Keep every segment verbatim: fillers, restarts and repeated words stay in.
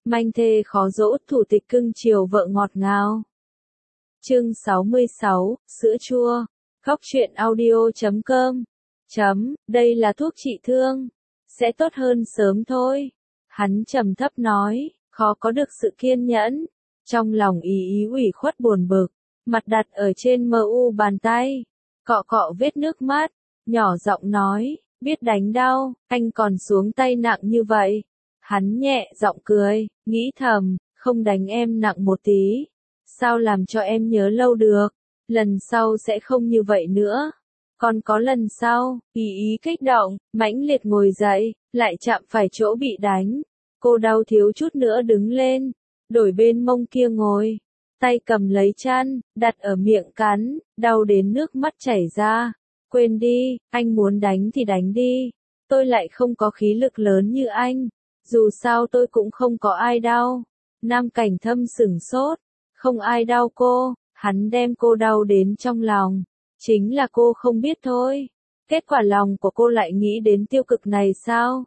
Manh thê khó dỗ, thủ tịch cưng chiều vợ ngọt ngào. Chương sáu mươi sáu, sữa chua. Góc truyện audio chấm com. Chấm, đây là thuốc trị thương. Sẽ tốt hơn sớm thôi. Hắn trầm thấp nói, khó có được sự kiên nhẫn. Trong lòng ý ý ủy khuất buồn bực, mặt đặt ở trên mờ u bàn tay, cọ cọ vết nước mắt, nhỏ giọng nói, biết đánh đau, anh còn xuống tay nặng như vậy. Hắn nhẹ giọng cười, nghĩ thầm, không đánh em nặng một tí, sao làm cho em nhớ lâu được, lần sau sẽ không như vậy nữa. Còn có lần sau, ý ý kích động, mãnh liệt ngồi dậy, lại chạm phải chỗ bị đánh. Cô đau thiếu chút nữa đứng lên, đổi bên mông kia ngồi, tay cầm lấy chăn, đặt ở miệng cắn, đau đến nước mắt chảy ra. Quên đi, anh muốn đánh thì đánh đi, tôi lại không có khí lực lớn như anh, dù sao tôi cũng không có ai đau. Nam Cảnh Thâm sửng sốt, không ai đau cô, hắn đem cô đau đến trong lòng, chính là cô không biết thôi. Kết quả lòng của cô lại nghĩ đến tiêu cực này sao?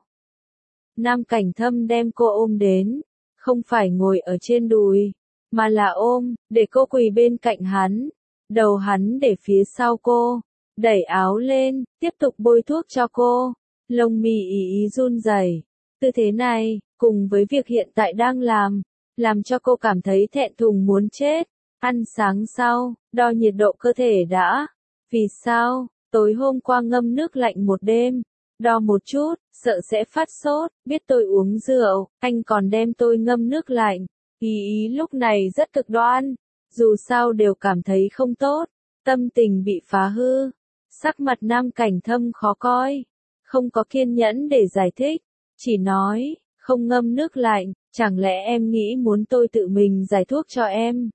Nam Cảnh Thâm đem cô ôm đến, không phải ngồi ở trên đùi, mà là ôm, để cô quỳ bên cạnh hắn, đầu hắn để phía sau cô, đẩy áo lên, tiếp tục bôi thuốc cho cô. Lông mi ý ý run rẩy. Tư thế này, cùng với việc hiện tại đang làm, làm cho cô cảm thấy thẹn thùng muốn chết. Ăn sáng sau, đo nhiệt độ cơ thể đã. Vì sao? Tối hôm qua ngâm nước lạnh một đêm, đo một chút, sợ sẽ phát sốt, biết tôi uống rượu, anh còn đem tôi ngâm nước lạnh. Ý ý lúc này rất cực đoan, dù sao đều cảm thấy không tốt, tâm tình bị phá hư. Sắc mặt Nam Cảnh Thâm khó coi, không có kiên nhẫn để giải thích, chỉ nói, không ngâm nước lạnh, chẳng lẽ em nghĩ muốn tôi tự mình giải thuốc cho em?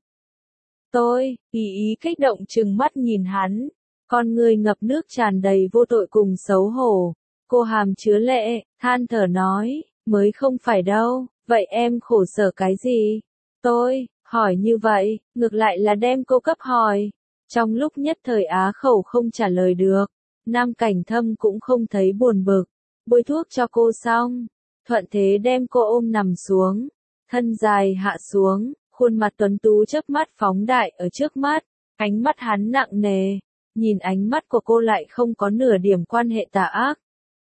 Tôi, ý ý kích động trừng mắt nhìn hắn, con người ngập nước tràn đầy vô tội cùng xấu hổ. Cô hàm chứa lệ, than thở nói, mới không phải đâu, vậy em khổ sở cái gì? Tôi, hỏi như vậy, ngược lại là đem cô cấp hỏi. Trong lúc nhất thời á khẩu không trả lời được, Nam Cảnh Thâm cũng không thấy buồn bực, bôi thuốc cho cô xong, thuận thế đem cô ôm nằm xuống, thân dài hạ xuống, khuôn mặt tuấn tú chớp mắt phóng đại ở trước mắt, ánh mắt hắn nặng nề, nhìn ánh mắt của cô lại không có nửa điểm quan hệ tà ác.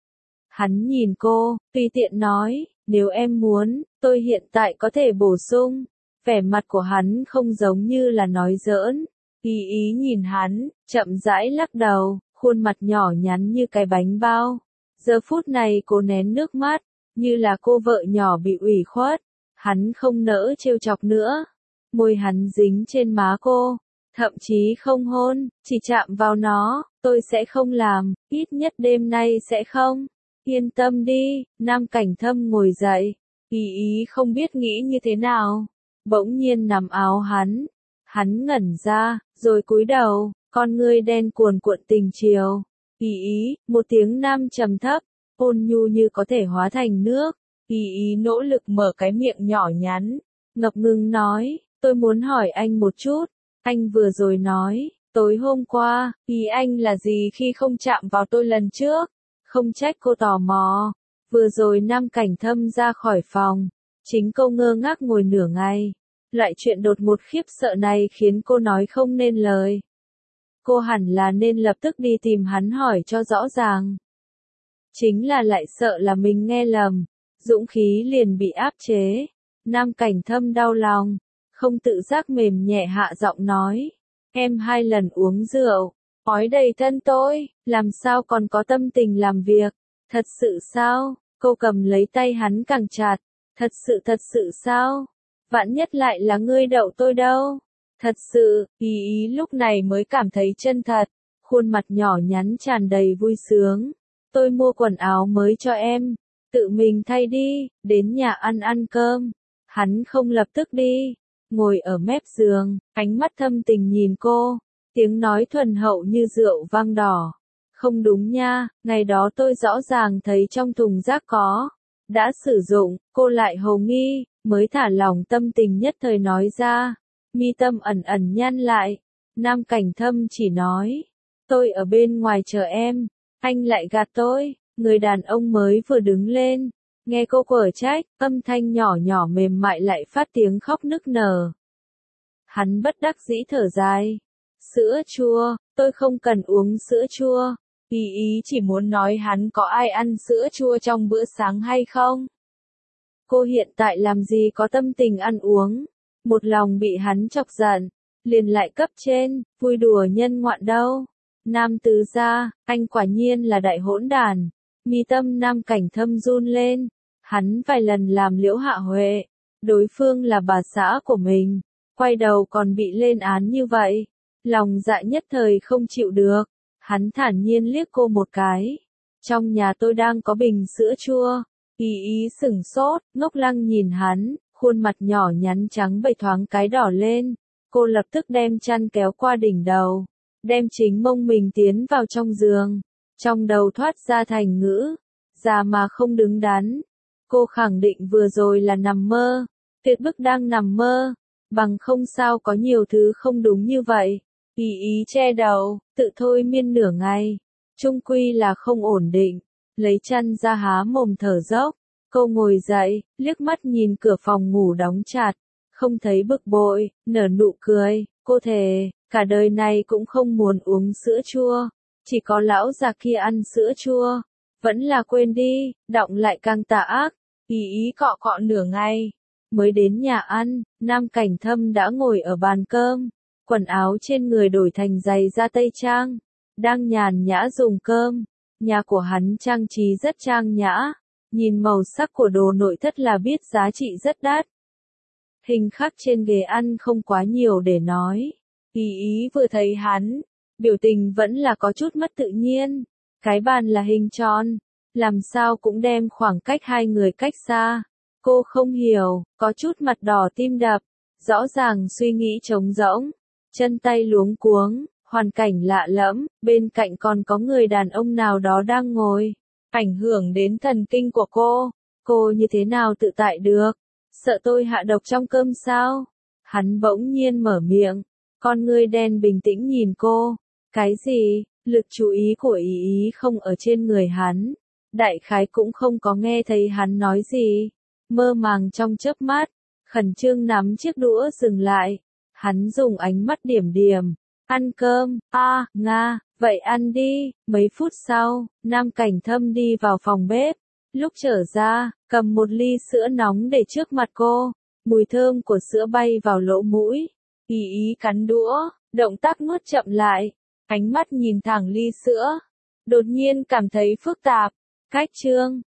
Hắn nhìn cô, tùy tiện nói, nếu em muốn, tôi hiện tại có thể bổ sung. Vẻ mặt của hắn không giống như là nói giỡn. Ý ý nhìn hắn, chậm rãi lắc đầu, khuôn mặt nhỏ nhắn như cái bánh bao. Giờ phút này cô nén nước mắt, như là cô vợ nhỏ bị ủy khuất. Hắn không nỡ trêu chọc nữa. Môi hắn dính trên má cô, thậm chí không hôn, chỉ chạm vào nó. Tôi sẽ không làm, ít nhất đêm nay sẽ không. Yên tâm đi. Nam Cảnh Thâm ngồi dậy, ý ý không biết nghĩ như thế nào, bỗng nhiên nắm áo hắn, hắn ngẩn ra, rồi cúi đầu, con ngươi đen cuồn cuộn tình chiều. Ý ý, một tiếng nam trầm thấp, ôn nhu như có thể hóa thành nước. Ý ý nỗ lực mở cái miệng nhỏ nhắn, ngập ngừng nói, tôi muốn hỏi anh một chút, anh vừa rồi nói, tối hôm qua, ý anh là gì khi không chạm vào tôi lần trước? Không trách cô tò mò, vừa rồi Nam Cảnh Thâm ra khỏi phòng, chính cô ngơ ngác ngồi nửa ngày. Loại chuyện đột ngột khiếp sợ này khiến cô nói không nên lời. Cô hẳn là nên lập tức đi tìm hắn hỏi cho rõ ràng. Chính là lại sợ là mình nghe lầm, dũng khí liền bị áp chế. Nam Cảnh Thâm đau lòng, không tự giác mềm nhẹ hạ giọng nói, em hai lần uống rượu, ói đầy thân tôi, làm sao còn có tâm tình làm việc, thật sự sao? Cô cầm lấy tay hắn càng chặt, thật sự thật sự sao? Vạn nhất lại là ngươi đậu tôi đâu? Thật sự, ý ý lúc này mới cảm thấy chân thật, khuôn mặt nhỏ nhắn tràn đầy vui sướng. Tôi mua quần áo mới cho em, tự mình thay đi, đến nhà ăn ăn cơm. Hắn không lập tức đi, ngồi ở mép giường, ánh mắt thâm tình nhìn cô, tiếng nói thuần hậu như rượu vang đỏ. Không đúng nha, ngày đó tôi rõ ràng thấy trong thùng rác có, đã sử dụng, cô lại hồ nghi, mới thả lỏng tâm tình nhất thời nói ra, mi tâm ẩn ẩn nhăn lại. Nam Cảnh Thâm chỉ nói, tôi ở bên ngoài chờ em, anh lại gạt tôi. Người đàn ông mới vừa đứng lên, Nghe cô quở trách, âm thanh nhỏ nhỏ mềm mại lại phát tiếng khóc nức nở. Hắn bất đắc dĩ thở dài. Sữa chua, tôi không cần uống sữa chua. Ý ý chỉ muốn nói hắn có ai ăn sữa chua trong bữa sáng hay không? Cô hiện tại làm gì có tâm tình ăn uống. Một lòng bị hắn chọc giận, liền lại cấp trên, vui đùa nhân ngoạn đâu. Nam tứ gia, anh quả nhiên là đại hỗn đàn. Mi tâm Nam Cảnh Thâm run lên. Hắn vài lần làm Liễu Hạ Huệ. Đối phương là bà xã của mình. Quay đầu còn bị lên án như vậy. Lòng dạ nhất thời không chịu được. Hắn thản nhiên liếc cô một cái. Trong nhà tôi đang có bình sữa chua. Ý ý sửng sốt, ngốc lăng nhìn hắn, khuôn mặt nhỏ nhắn trắng bệch thoáng cái đỏ lên. Cô lập tức đem chăn kéo qua đỉnh đầu. Đem chính mông mình tiến vào trong giường. Trong đầu thoát ra thành ngữ. Già mà không đứng đắn. Cô khẳng định vừa rồi là nằm mơ. Tuyệt bức đang nằm mơ. Bằng không sao có nhiều thứ không đúng như vậy. Ý ý che đầu, tự thôi miên nửa ngày. Trung quy là không ổn định. Lấy chăn ra há mồm thở dốc. Cô ngồi dậy, liếc mắt nhìn cửa phòng ngủ đóng chặt. Không thấy bực bội, nở nụ cười. Cô thề, cả đời này cũng không muốn uống sữa chua. Chỉ có lão già kia ăn sữa chua. Vẫn là quên đi, đọng lại càng tà ác. Ý ý cọ cọ nửa ngày. Mới đến nhà ăn, Nam Cảnh Thâm đã ngồi ở bàn cơm. Quần áo trên người đổi thành giày da tây trang. Đang nhàn nhã dùng cơm. Nhà của hắn trang trí rất trang nhã. Nhìn màu sắc của đồ nội thất là biết giá trị rất đắt. Hình khắc trên ghế ăn không quá nhiều để nói. Ý ý vừa thấy hắn, biểu tình vẫn là có chút mất tự nhiên. Cái bàn là hình tròn, làm sao cũng đem khoảng cách hai người cách xa. Cô không hiểu, có chút mặt đỏ tim đập, rõ ràng suy nghĩ trống rỗng, chân tay luống cuống, hoàn cảnh lạ lẫm, bên cạnh còn có người đàn ông nào đó đang ngồi, ảnh hưởng đến thần kinh của cô. Cô như thế nào tự tại được? Sợ tôi hạ độc trong cơm sao? Hắn bỗng nhiên mở miệng, con ngươi đen bình tĩnh nhìn cô. Cái gì? Lực chú ý của ý ý không ở trên người hắn. Đại khái cũng không có nghe thấy hắn nói gì. Mơ màng trong chớp mắt, khẩn trương nắm chiếc đũa dừng lại. Hắn dùng ánh mắt điểm điểm. Ăn cơm, a à, Nga, vậy ăn đi. Mấy phút sau, Nam Cảnh Thâm đi vào phòng bếp. Lúc trở ra, cầm một ly sữa nóng để trước mặt cô. Mùi thơm của sữa bay vào lỗ mũi. Ý ý cắn đũa, động tác nuốt chậm lại. Ánh mắt nhìn thẳng ly sữa. Đột nhiên cảm thấy phức tạp. Cách chương